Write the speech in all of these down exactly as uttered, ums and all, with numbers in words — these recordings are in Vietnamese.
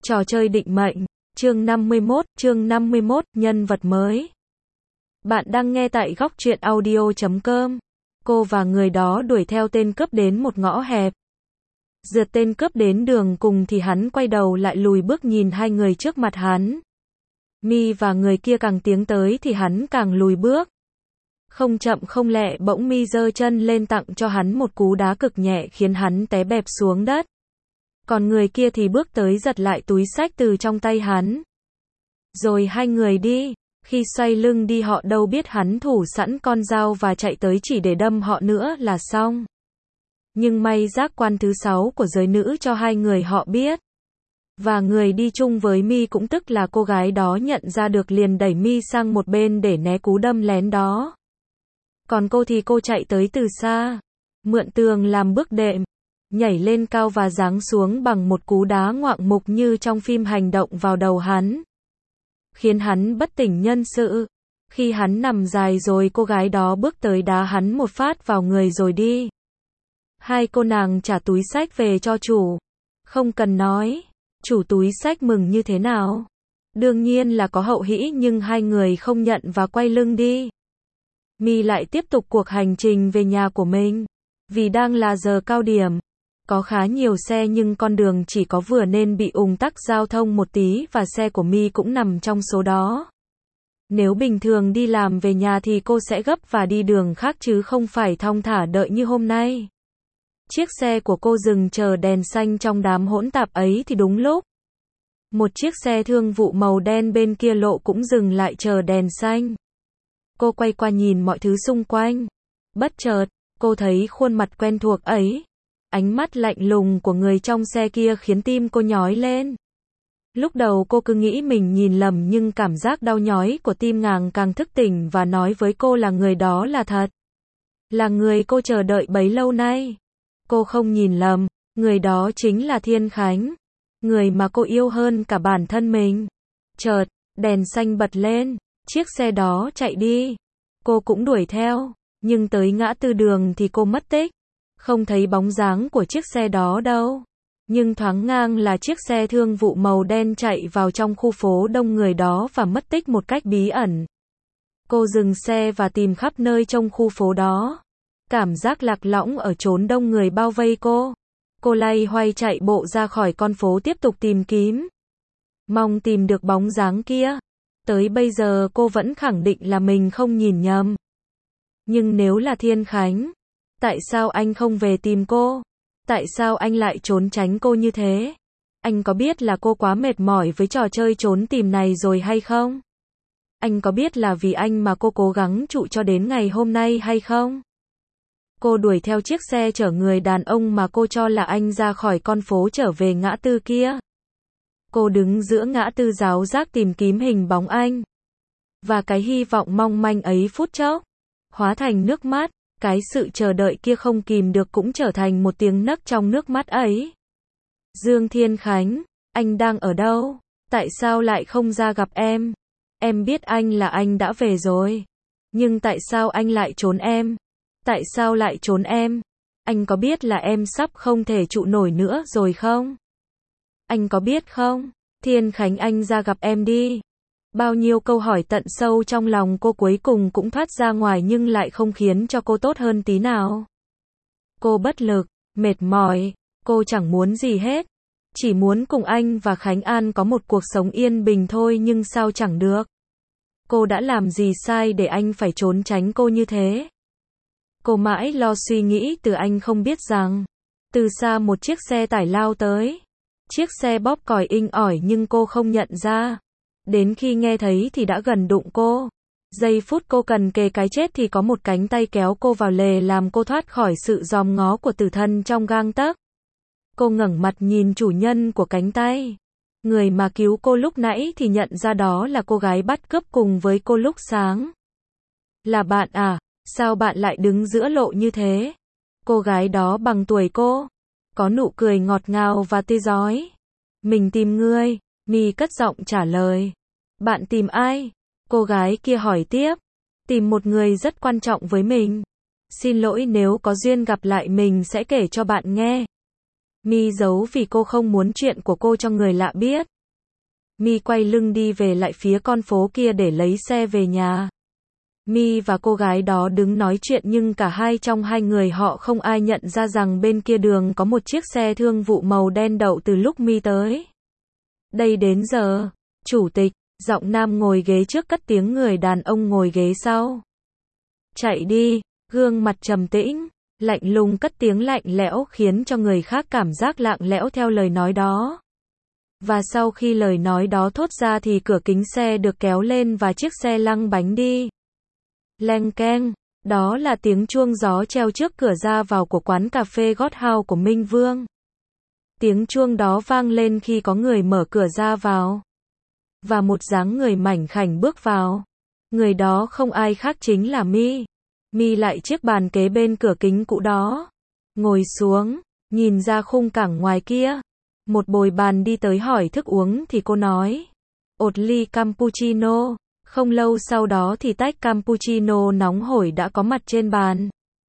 Trò chơi định mệnh, chương năm mươi mốt, chương năm mươi mốt, nhân vật mới. Bạn đang nghe tại góc truyện audio chấm com. Cô và người đó đuổi theo tên cướp đến một ngõ hẹp. Rượt tên cướp đến đường cùng thì hắn quay đầu lại lùi bước nhìn hai người trước mặt hắn. Mi và người kia càng tiến tới thì hắn càng lùi bước. Không chậm không lẹ bỗng Mi giơ chân lên tặng cho hắn một cú đá cực nhẹ khiến hắn té bẹp xuống đất. Còn người kia thì bước tới giật lại túi xách từ trong tay hắn. Rồi hai người đi, khi xoay lưng đi họ đâu biết hắn thủ sẵn con dao và chạy tới chỉ để đâm họ nữa là xong. Nhưng may giác quan thứ sáu của giới nữ cho hai người họ biết. Và người đi chung với Mi cũng tức là cô gái đó nhận ra được liền đẩy Mi sang một bên để né cú đâm lén đó. Còn cô thì cô chạy tới từ xa, mượn tường làm bước đệm, nhảy lên cao và giáng xuống bằng một cú đá ngoạn mục như trong phim hành động vào đầu hắn. Khiến hắn bất tỉnh nhân sự. Khi hắn nằm dài rồi cô gái đó bước tới đá hắn một phát vào người rồi đi. Hai cô nàng trả túi xách về cho chủ. Không cần nói, chủ túi xách mừng như thế nào. Đương nhiên là có hậu hĩ nhưng hai người không nhận và quay lưng đi. Mi lại tiếp tục cuộc hành trình về nhà của mình. Vì đang là giờ cao điểm. Có khá nhiều xe nhưng con đường chỉ có vừa nên bị ùn tắc giao thông một tí và xe của Mi cũng nằm trong số đó. Nếu bình thường đi làm về nhà thì cô sẽ gấp và đi đường khác chứ không phải thong thả đợi như hôm nay. Chiếc xe của cô dừng chờ đèn xanh trong đám hỗn tạp ấy thì đúng lúc. Một chiếc xe thương vụ màu đen bên kia lộ cũng dừng lại chờ đèn xanh. Cô quay qua nhìn mọi thứ xung quanh. Bất chợt, cô thấy khuôn mặt quen thuộc ấy. Ánh mắt lạnh lùng của người trong xe kia khiến tim cô nhói lên. Lúc đầu cô cứ nghĩ mình nhìn lầm nhưng cảm giác đau nhói của tim nàng càng thức tỉnh và nói với cô là người đó là thật. Là người cô chờ đợi bấy lâu nay. Cô không nhìn lầm, người đó chính là Thiên Khánh. Người mà cô yêu hơn cả bản thân mình. Chợt, đèn xanh bật lên, chiếc xe đó chạy đi. Cô cũng đuổi theo, nhưng tới ngã tư đường thì cô mất tích. Không thấy bóng dáng của chiếc xe đó đâu. Nhưng thoáng ngang là chiếc xe thương vụ màu đen chạy vào trong khu phố đông người đó và mất tích một cách bí ẩn. Cô dừng xe và tìm khắp nơi trong khu phố đó. Cảm giác lạc lõng ở chốn đông người bao vây cô. Cô loay hoay chạy bộ ra khỏi con phố tiếp tục tìm kiếm. Mong tìm được bóng dáng kia. Tới bây giờ cô vẫn khẳng định là mình không nhìn nhầm. Nhưng nếu là Thiên Khánh, tại sao anh không về tìm cô? Tại sao anh lại trốn tránh cô như thế? Anh có biết là cô quá mệt mỏi với trò chơi trốn tìm này rồi hay không? Anh có biết là vì anh mà cô cố gắng trụ cho đến ngày hôm nay hay không? Cô đuổi theo chiếc xe chở người đàn ông mà cô cho là anh ra khỏi con phố trở về ngã tư kia. Cô đứng giữa ngã tư giáo giác tìm kiếm hình bóng anh. Và cái hy vọng mong manh ấy phút chốc hóa thành nước mắt. Cái sự chờ đợi kia không kìm được cũng trở thành một tiếng nấc trong nước mắt ấy. Dương Thiên Khánh, anh đang ở đâu? Tại sao lại không ra gặp em? Em biết anh là anh đã về rồi. Nhưng tại sao anh lại trốn em? Tại sao lại trốn em? Anh có biết là em sắp không thể trụ nổi nữa rồi không? Anh có biết không? Thiên Khánh anh ra gặp em đi. Bao nhiêu câu hỏi tận sâu trong lòng cô cuối cùng cũng thoát ra ngoài nhưng lại không khiến cho cô tốt hơn tí nào. Cô bất lực, mệt mỏi, cô chẳng muốn gì hết. Chỉ muốn cùng anh và Khánh An có một cuộc sống yên bình thôi nhưng sao chẳng được. Cô đã làm gì sai để anh phải trốn tránh cô như thế? Cô mãi lo suy nghĩ từ anh không biết rằng. Từ xa một chiếc xe tải lao tới. Chiếc xe bóp còi inh ỏi nhưng cô không nhận ra. Đến khi nghe thấy thì đã gần đụng cô. Giây phút cô cần kề cái chết thì có một cánh tay kéo cô vào lề làm cô thoát khỏi sự dòm ngó của tử thần trong gang tấc. Cô ngẩng mặt nhìn chủ nhân của cánh tay. Người mà cứu cô lúc nãy thì nhận ra đó là cô gái bắt cướp cùng với cô lúc sáng. Là bạn à? Sao bạn lại đứng giữa lộ như thế? Cô gái đó bằng tuổi cô. Có nụ cười ngọt ngào và tươi rói. Mình tìm ngươi. Mi cất giọng trả lời. Bạn tìm ai? Cô gái kia hỏi tiếp. Tìm một người rất quan trọng với mình. Xin lỗi nếu có duyên gặp lại mình sẽ kể cho bạn nghe. Mi giấu vì cô không muốn chuyện của cô cho người lạ biết. Mi quay lưng đi về lại phía con phố kia để lấy xe về nhà. Mi và cô gái đó đứng nói chuyện nhưng cả hai trong hai người họ không ai nhận ra rằng bên kia đường có một chiếc xe thương vụ màu đen đậu từ lúc Mi tới. Đây đến giờ, chủ tịch, giọng nam ngồi ghế trước cất tiếng người đàn ông ngồi ghế sau. Chạy đi, gương mặt trầm tĩnh, lạnh lùng cất tiếng lạnh lẽo khiến cho người khác cảm giác lạng lẽo theo lời nói đó. Và sau khi lời nói đó thốt ra thì cửa kính xe được kéo lên và chiếc xe lăn bánh đi. Leng keng, đó là tiếng chuông gió treo trước cửa ra vào của quán cà phê God House của Minh Vương. Tiếng chuông đó vang lên khi có người mở cửa ra vào. Và một dáng người mảnh khảnh bước vào. Người đó không ai khác chính là Mi. Mi lại chiếc bàn kế bên cửa kính cũ đó. Ngồi xuống, nhìn ra khung cảng ngoài kia. Một bồi bàn đi tới hỏi thức uống thì cô nói. Một ly cappuccino. Không lâu sau đó thì tách cappuccino nóng hổi đã có mặt trên bàn.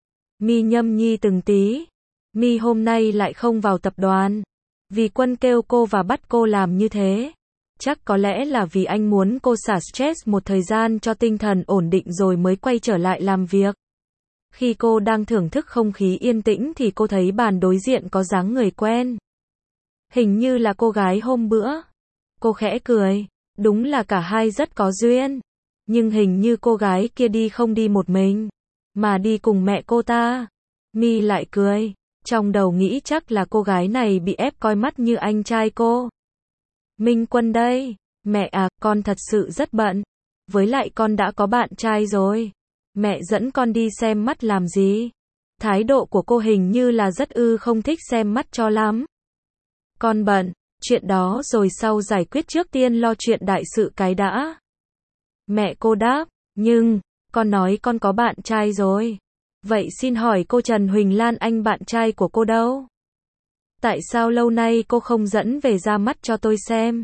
Mi nhâm nhi từng tí. Mi hôm nay lại không vào tập đoàn. Vì Quân kêu cô và bắt cô làm như thế. Chắc có lẽ là vì anh muốn cô xả stress một thời gian cho tinh thần ổn định rồi mới quay trở lại làm việc. Khi cô đang thưởng thức không khí yên tĩnh thì cô thấy bàn đối diện có dáng người quen. Hình như là cô gái hôm bữa. Cô khẽ cười. Đúng là cả hai rất có duyên. Nhưng hình như cô gái kia đi không đi một mình, mà đi cùng mẹ cô ta. Mi lại cười. Trong đầu nghĩ chắc là cô gái này bị ép coi mắt như anh trai cô. Minh Quân đây. Mẹ à, con thật sự rất bận. Với lại con đã có bạn trai rồi. Mẹ dẫn con đi xem mắt làm gì? Thái độ của cô hình như là rất ư không thích xem mắt cho lắm. Con bận. Chuyện đó rồi sau giải quyết, trước tiên lo chuyện đại sự cái đã. Mẹ cô đáp. Nhưng, con nói con có bạn trai rồi. Vậy xin hỏi cô Trần Huỳnh Lan, anh bạn trai của cô đâu? Tại sao lâu nay cô không dẫn về ra mắt cho tôi xem?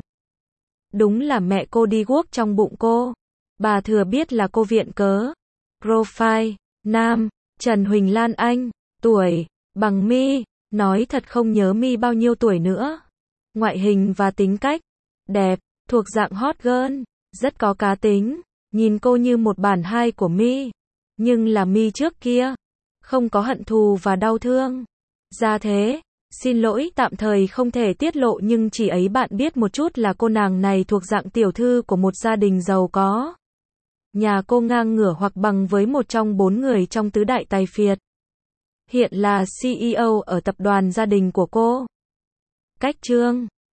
Đúng là mẹ cô đi guốc trong bụng cô. Bà thừa biết là cô viện cớ. Profile, nam, Trần Huỳnh Lan Anh, tuổi, bằng Mi, nói thật không nhớ Mi bao nhiêu tuổi nữa. Ngoại hình và tính cách, đẹp, thuộc dạng hot girl, rất có cá tính, nhìn cô như một bản hai của Mi. Nhưng là Mi trước kia, không có hận thù và đau thương. Ra thế, xin lỗi tạm thời không thể tiết lộ nhưng chỉ ấy bạn biết một chút là cô nàng này thuộc dạng tiểu thư của một gia đình giàu có. Nhà cô ngang ngửa hoặc bằng với một trong bốn người trong tứ đại tài phiệt. Hiện là xê e ô ở tập đoàn gia đình của cô. Cách chương